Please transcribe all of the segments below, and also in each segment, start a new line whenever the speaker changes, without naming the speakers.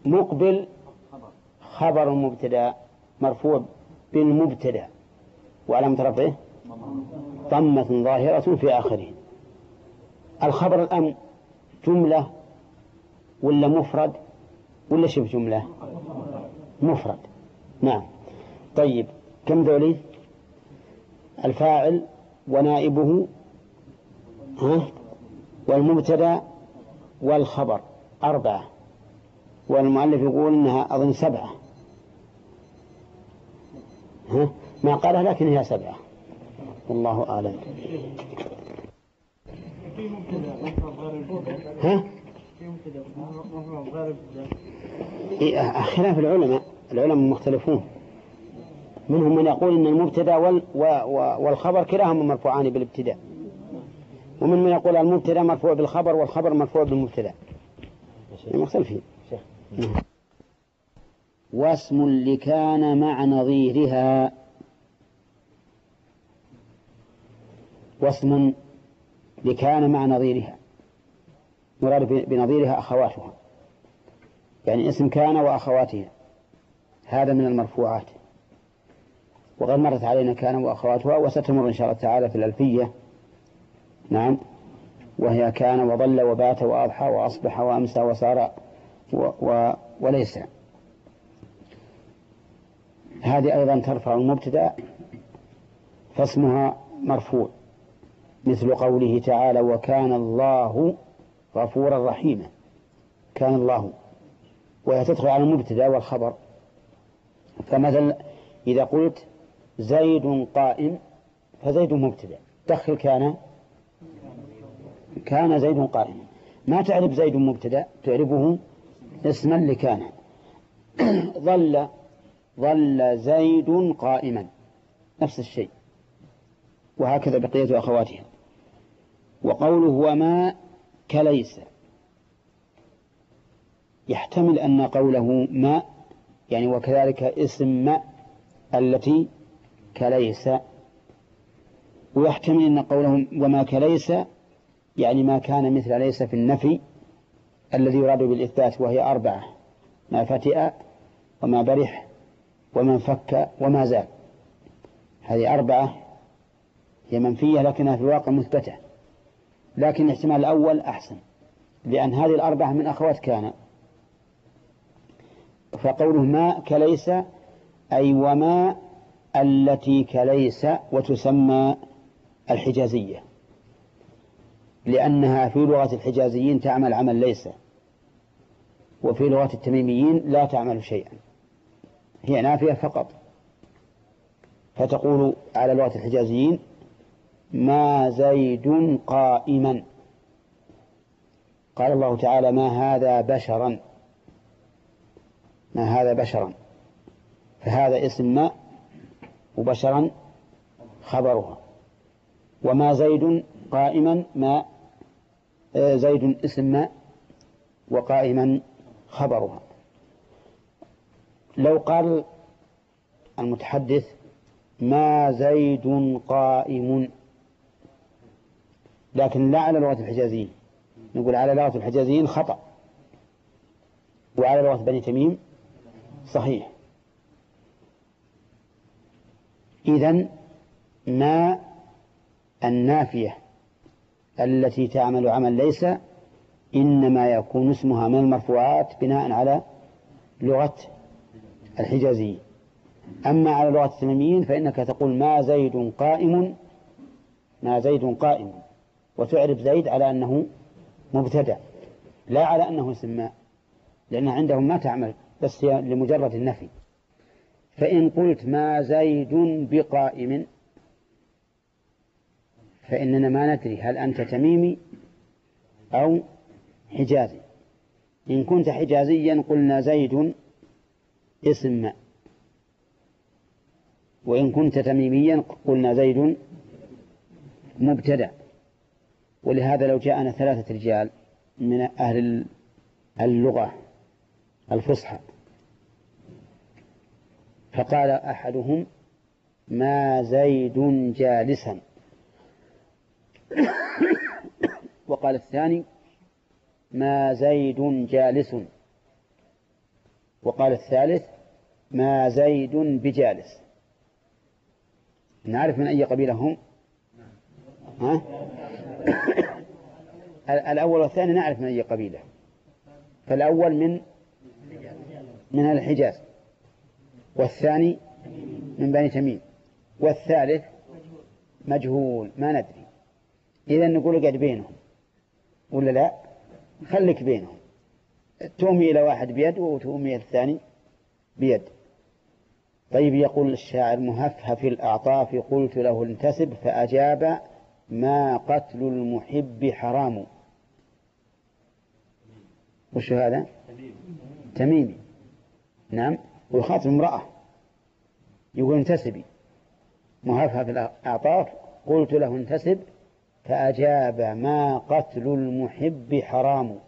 مقبل خبر مبتدأ مرفوع بالمبتدأ وعلامة رفعه ضمة ظاهرة في آخره. الخبر الآن جملة ولا مفرد ولا شبه جملة؟ مفرد. نعم. طيب كم ذولي؟ الفاعل ونائبه والمبتدأ والخبر 4، والمؤلف يقول إنها أظن 7 ما قالها لكن هي 7 والله أعلم. خلاف العلماء مختلفون، منهم من يقول إن المبتدأ والخبر كلاهما مرفوعان بالابتداء، ومن يقول المبتدأ مرفوع بالخبر والخبر مرفوع بالمبتدأ، مختلفين. واسم لكان مع نظيرها، واسم لكان مع نظيرها مراد بنظيرها أخواتها، يعني اسم كان وأخواتها، هذا من المرفوعات. وقد مرت علينا كان وأخواتها وستمر إن شاء الله تعالى في الألفية. نعم. وهي كان وظل وبات وأضحى وأصبح وأمسى وصار وليس. هذه أيضا ترفع المبتدأ فاسمها مرفوع، مثل قوله تعالى وكان الله غفورا رحيما، كان الله، وهي تدخل على المبتدأ والخبر. فمثلا إذا قلت زيد قائم فزيد مبتدأ، دخل كان زيد قائم، ما تعرف زيد مبتدأ، تعرفه اسما لكان. ظل زيد قائما، نفس الشيء، وهكذا بقية أخواتها. وقوله وما كليس، يحتمل أن قوله ما يعني وكذلك اسم ما التي كليس، ويحتمل أن قوله وما كليس يعني ما كان مثل ليس في النفي الذي يراد بالإثبات، وهي 4: ما فتئ وما برح وما فك وما زال. هذه 4 هي منفية لكنها في الواقع مثبتة، لكن الاحتمال الأول أحسن، لأن هذه 4 من أخوات كان. فقوله ما كليس أي وما التي كليس، وتسمى الحجازية لأنها في لغة الحجازيين تعمل عمل ليس، وفي لغة التميميين لا تعمل شيئا، هي نافية فقط. فتقول على لغة الحجازيين ما زيد قائما. قال الله تعالى ما هذا بشرا، ما هذا بشرا، فهذا اسم ما وبشرا خبرها. وما زيد قائما، ما زيد اسم ما وقائما خبرها. لو قال المتحدث ما زيد قائم، لكن لا على لغة الحجازيين، نقول على لغة الحجازيين خطأ، وعلى لغة بني تميم صحيح. إذن ما النافية التي تعمل عمل ليس إنما يكون اسمها من المرفوعات بناء على لغة الحجازيين. أما على لغة التميميين فإنك تقول ما زيد قائم، ما زيد قائم، وتعرف زيد على أنه مبتدأ لا على أنه اسم ما، لأن عندهم ما تعمل بس لمجرد النفي. فإن قلت ما زيد بقائم فإننا ما ندري هل أنت تميمي أو حجازي. إن كنت حجازيا قلنا زيد اسم ما، وإن كنت تميميا قلنا زيد مبتدأ. ولهذا لو جاءنا 3 رجال من أهل اللغة الفصحى فقال أحدهم ما زيد جالسا، وقال الثاني ما زيد جالس، وقال الثالث ما زيد بجالس. نعرف من أي قبيلة هم؟ ها؟ الأول والثاني نعرف من أي قبيلة. فالأول من الحجاز، والثاني من بني تميم، والثالث مجهول ما ندري. إذا نقول قد بينهم ولا لا؟ خليك بينهم، تومي إلى واحد بيد وتومي الثاني بيد. طيب يقول الشاعر مهفهف الأعطاف قلت له انتسب فأجاب ما قتل المحب حرام. وش هذا؟ تميمي. نعم، ويخاطب امرأة يقول انتسبي. مهفهف الأعطاف قلت له انتسب فأجاب ما قتل المحب حرام.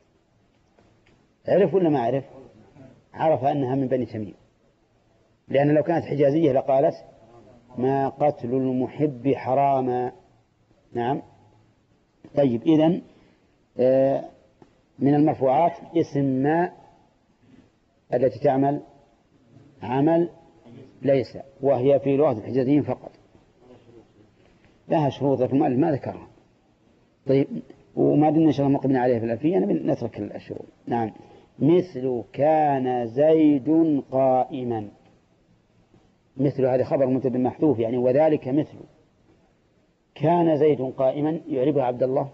عرف ولا ما عرف؟ عرف أنها من بني تميم، لأن لو كانت حجازية لقالت ما قتل المحب حراما. نعم. طيب إذن من المرفوعات اسم ما التي تعمل عمل ليس، وهي في لغة الحجازيين فقط، لها شروط في المؤلف ما ذكرها. طيب وما دلنا إن شاء الله مقبلين عليه في الألفية نترك الشروط. نعم. مثل كان زيد قائما. مثل هذا خبر مبتدأ محذوف يعني وذلك مثل. كان زيد قائما يعربها عبد الله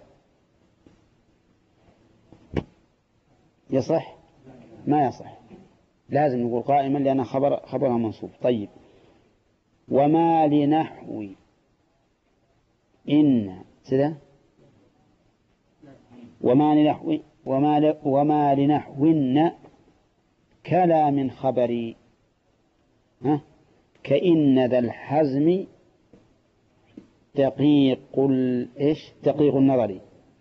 يصح؟ ما يصح، لازم نقول قائما لأن خبرها منصوب. طيب وما لنحو إن سده وما لنحو إن كلا من خبري كإن ذا الحزم دقيق النظر.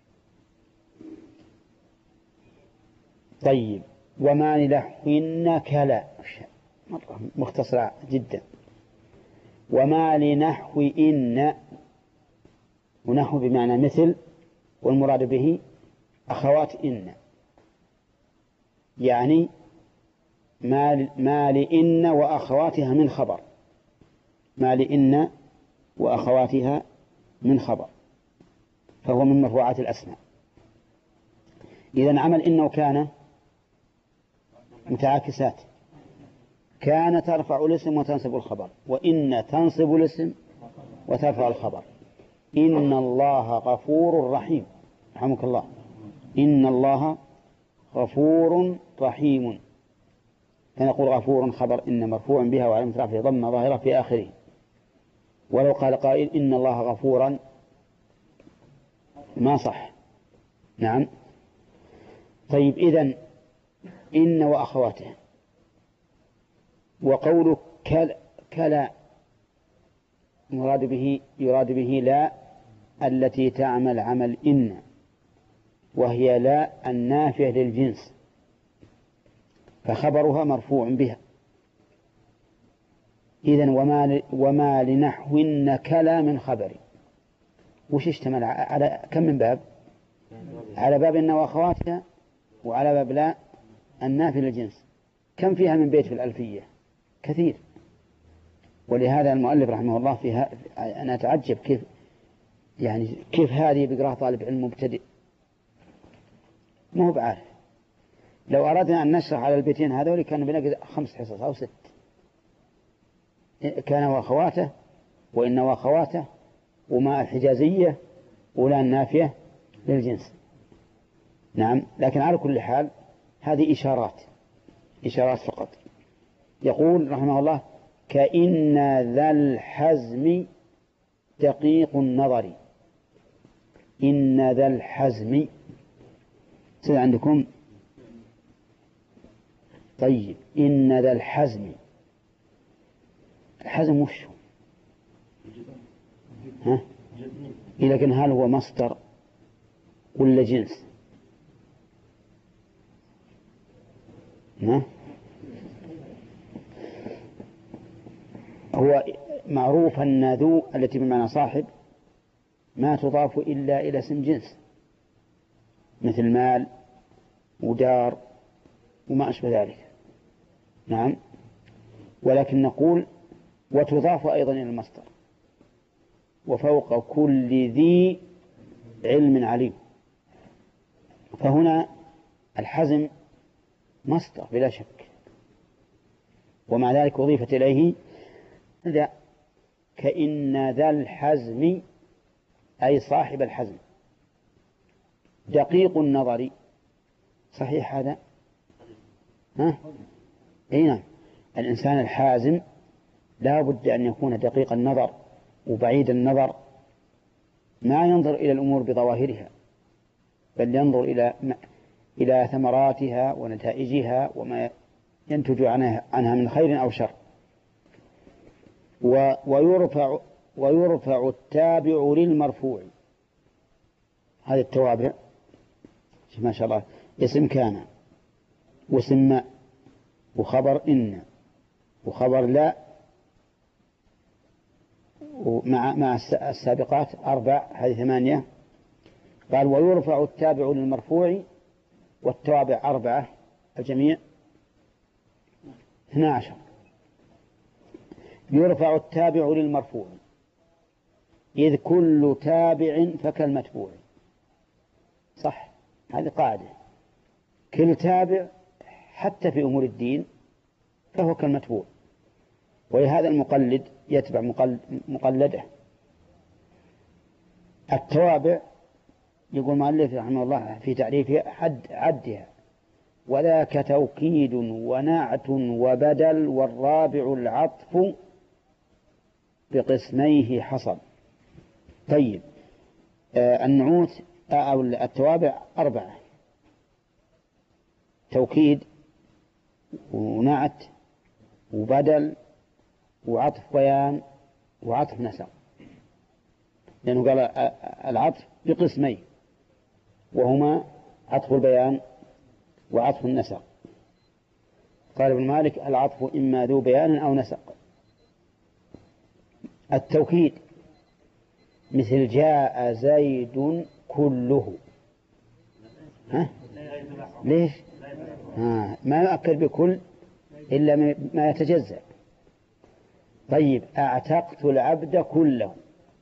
طيب وما لنحو إن كلا مرة مختصرة جدا. وما لنحو إن، ونحو بمعنى مثل، والمراد به أخوات إن، يعني ما لإن وأخواتها من خبر. ما لإن وأخواتها من خبر، فهو من مرفوعات الأسماء. إذن عمل إن وكان متعاكسات. كان ترفع الاسم وتنصب الخبر، وإن تنصب الاسم وترفع الخبر. إن الله غفور رحيم. رحمك الله. إن الله غفور رحيم، فنقول غفور خبر إن مرفوع بها وعلامة رفعه ضمة ظاهرة في آخره. ولو قال قائل إن الله غفورا ما صح. نعم. طيب إذن إن وأخواتها. وقوله كلا يراد به لا التي تعمل عمل إن، وهي لا النافية للجنس، فخبرها مرفوع بها. إذن وما لنحو إن كلا من خبري. وش اشتمل على كم من باب؟ على باب إن وأخواتها، وعلى باب لا النافية للجنس. كم فيها من بيت في الألفية؟ كثير. ولهذا المؤلف رحمه الله فيها أنا أتعجب كيف هذه بقراءة طالب علم مبتدئ ما هو بعارف. لو أردنا أن نشرح على البيتين هذول كان بنقضي 5 حصص أو 6. كان وأخواته وإن وأخواته وما الحجازية ولا النافية للجنس. نعم. لكن على كل حال هذه إشارات فقط. يقول رحمه الله كإن ذا الحزم دقيق النظر. إن ذا الحزم سيد عندكم. طيب إن ذا الحزم، الحزم وش هو؟ لكن هل هو مصدر ولا جنس؟ هو معروف أن ذو التي بمعنى صاحب ما تضاف إلا إلى اسم جنس، مثل مال ودار وما أشبه ذلك. نعم، ولكن نقول وتضاف أيضا إلى المصدر، وفوق كل ذي علم عليم. فهنا الحزم مصدر بلا شك، ومع ذلك أضيفت إليه ذا، كإن ذا الحزم أي صاحب الحزم دقيق النظر. صحيح هذا؟ ها؟ أي نعم، الإنسان الحازم لا بد أن يكون دقيق النظر وبعيد النظر، ما ينظر إلى الأمور بظواهرها، بل ينظر إلى ثمراتها ونتائجها وما ينتج عنها من خير أو شر. ويرفع التابع للمرفوع. هذه التوابع ما شاء الله، اسم كان واسم ما وخبر إن وخبر لا، مع السابقات 4، هذه 8. قال ويرفع التابع للمرفوع، والتوابع 4، الجميع 12. يرفع التابع للمرفوع إذ كل تابع فكالمتبوع. صح، هذه قاعدة، كل تابع حتى في أمور الدين فهو كالمتبوع، ولهذا المقلد يتبع مقلده. التوابع يقول مؤلف رحمه الله في تعريفها عدها: وذاك توكيد ونعت وبدل، والرابع العطف بقسميه حصل. طيب، النعوت أو التوابع 4: توكيد ونعت وبدل وعطف بيان وعطف نسق، لأنه قال العطف بقسمين وهما عطف البيان وعطف النسق. قال ابن مالك: العطف إما ذو بيان أو نسق. التوكيد مثل جاء زيد كله. ها؟ ليش؟ ما يؤكد بكل إلا ما يتجزأ. طيب، أعتقت العبد كله.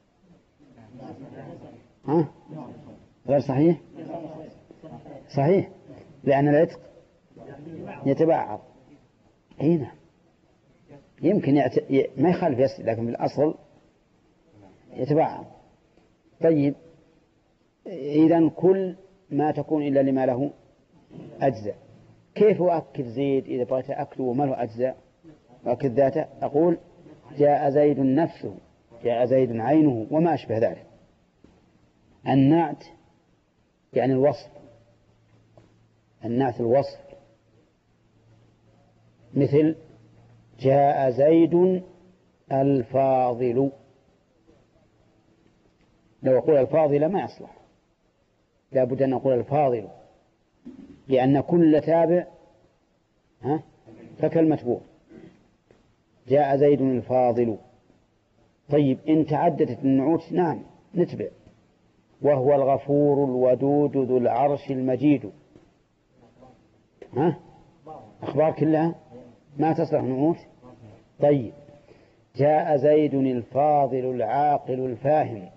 ها؟ غير صحيح؟ صحيح، لأن العتق يتبعض. هنا يمكن ما يخالف يسر، لكن في الأصل يتبعض. طيب، إذن كل ما تكون إلا لما له أجزاء. كيف أؤكد زيد إذا بغيت أكله وما له أجزاء؟ أؤكد ذاته، أقول جاء زيد نفسه، جاء زيد عينه، وما أشبه ذلك. النعت يعني الوصف، النعت الوصف، مثل جاء زيد الفاضل. لو أقول الفاضل ما يصلح، لا بد أن أقول الفاضل، لأن كل تابع فكالمتبوع. جاء زيد الفاضل. طيب، إن تعددت النعوت نعم نتبع: وهو الغفور الودود ذو العرش المجيد. أخبار كلها ما تصلح نعوت. طيب، جاء زيد الفاضل العاقل الفاهم.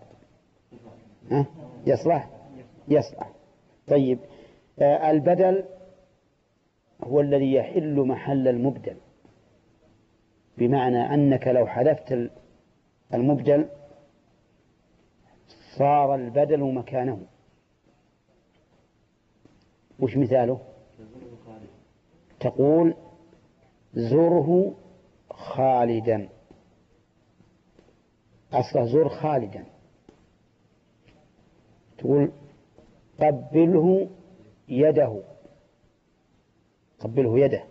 يصلح؟ يصلح. طيب، البدل هو الذي يحل محل المبدل، بمعنى أنك لو حذفت المبدل صار البدل مكانه. وش مثاله؟ تقول زره خالدا، أصله زر خالدا. تقول قبله يده، قبله يده.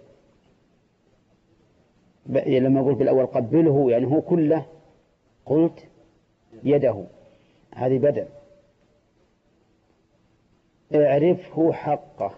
لما قلت بالأول قبله يعني هو كله، قلت يده، هذه بدل. اعرفه حقه،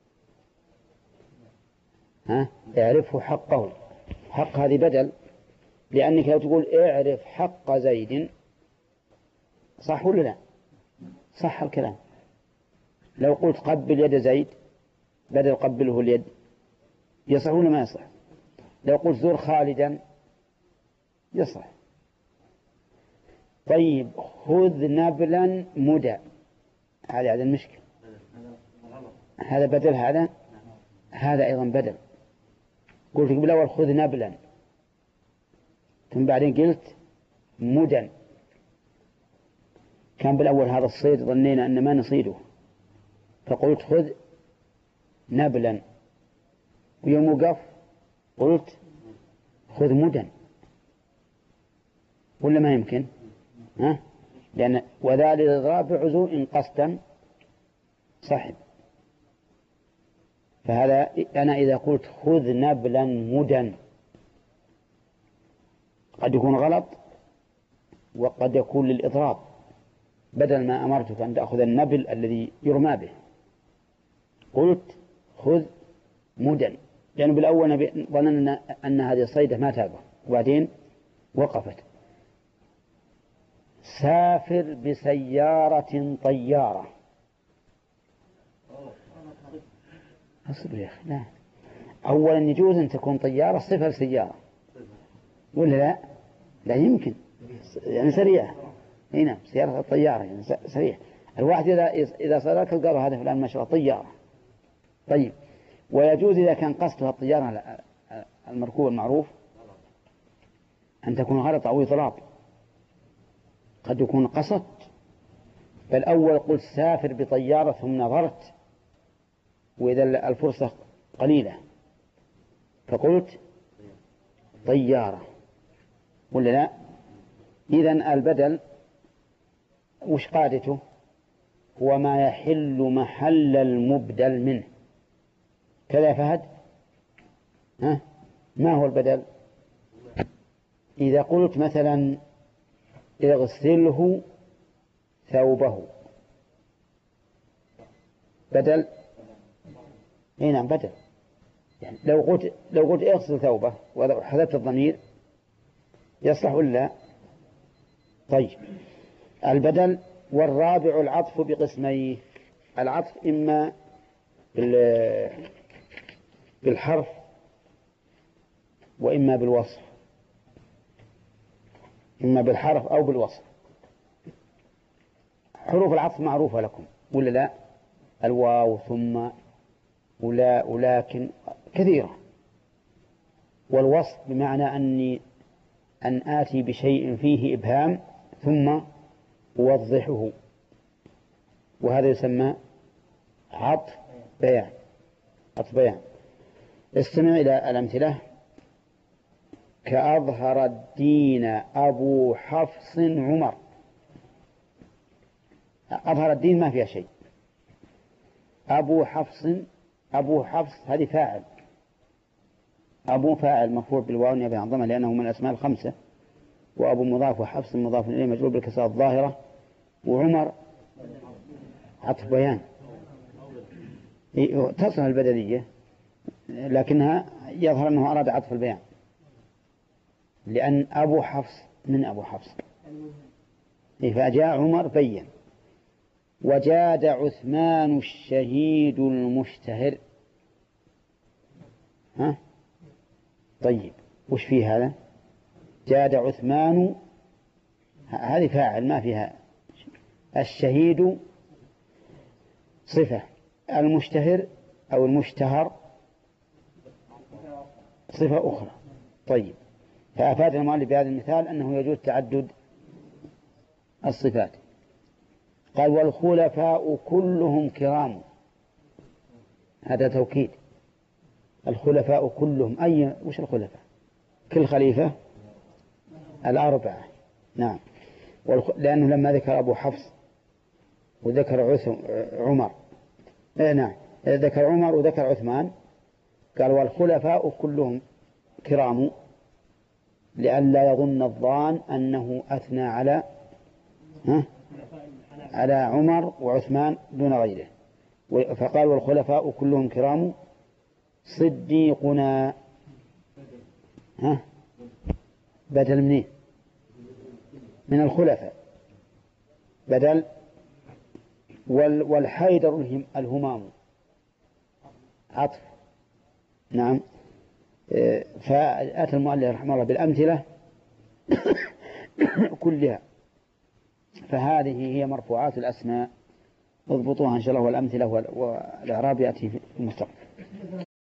اعرفه حقه، حق هذه بدل، لأنك لو تقول اعرف حق زيد صح ولا لا؟ صح الكلام. لو قلت قبل يد زيد بدل قبله اليد يصح ولا ما يصح؟ لو قلت زور خالدا يصح. طيب خذ نبلا مدى، هذا المشكل، هذا بدل هذا أيضا بدل. قلت بالأول خذ نبلا، ثم بعدين قلت مدى. كان بالأول هذا الصيد ظنينا أن ما نصيده، فقلت خذ نبلا، ويوم وقف قلت خذ مدى، ولا ما يمكن؟ لأن وذلك الإضراب بعزو إن قصدا صحب. فهذا أنا إذا قلت خذ نبلا مدى قد يكون غلط، وقد يكون للإضراب، بدل ما أمرتك أن تأخذ النبل الذي يرمى به قلت خذ مدى، لأنه بالأول ظننا أن هذه الصيدة ما تابه، وبعدين وقفت. سافر بسيارة طيارة. أصبر يا أخي، لا، أولا يجوز أن تكون طيارة صفة لسيارة ولا لا؟ لا يمكن، يعني سريعة. هنا سيارة الطيارة يعني سريع. الواحد إذا صارك قالوا هذا فلان ما شاء الله طيارة. طيب، ويجوز إذا كان قصدها الطيارة المركوب المعروف أن تكون غلط أو إضراب، قد يكون قصد. فالأول قلت سافر بطيارة ثم نظرت وإذا الفرصة قليلة فقلت طيارة ولا لا؟ إذن البدل وش قادته؟ هو ما يحل محل المبدل منه. كذا فهد؟ ما هو البدل؟ إذا قلت مثلا اغسله ثوبه، بدل. نعم بدل. يعني لو قلت اغسل ثوبه وحذفت الضمير يصلح ولا؟ طيب، البدل. والرابع العطف بقسميه. العطف إما بالحرف وإما بالوصف، إما بالحرف أو بالوصف. حروف العطف معروفة لكم ولا لا؟ الواو ثم ولا ولكن كثيرة. والوصف بمعنى أن آتي بشيء فيه إبهام ثم أوضحه، وهذا يسمى عطف بيان. عطف بيان. استمع إلى الأمثلة. كأظهر الدين أبو حفص عمر. أظهر الدين ما فيها شيء. أبو حفص هذه فاعل، أبو فاعل مرفوع بالواو نيابة عن ضمة لأنه من الأسماء الخمسة، وأبو مضاف وحفص مضاف إليه مجرور بالكسرة الظاهرة، وعمر عطف بيان. تصل البدلية لكنها يظهر أنه أراد عطف البيان، لأن أبو حفص من أبو حفص، فجاء عمر بين. وجاد عثمان الشهيد المشتهر. طيب، وش فيه هذا؟ جاد عثمان هذه فاعل ما فيها. الشهيد صفة، المشتهر أو المشتهر صفة أخرى. طيب، فأفاد المؤلف بهذا المثال أنه يجوز تعدد الصفات. قال والخلفاء كلهم كرام. هذا توكيد. الخلفاء كلهم وش الخلفاء؟ كل خليفة الأربعة. نعم، لأنه لما ذكر أبو حفص وذكر عمر نعم، ذكر عمر وذكر عثمان قال والخلفاء كلهم كرام، لئلا يظن الظان أنه أثنى على عمر وعثمان دون غيره. فقال والخلفاء كلهم كرام صديقنا. بدل منين؟ من الخلفاء بدل. والحيدر الهمام عطف. نعم، فأتى المؤلف رحمه الله بالأمثلة كلها، فهذه هي مرفوعات الأسماء، اضبطوها إن شاء الله، والأمثلة والإعراب يأتي في المستقبل.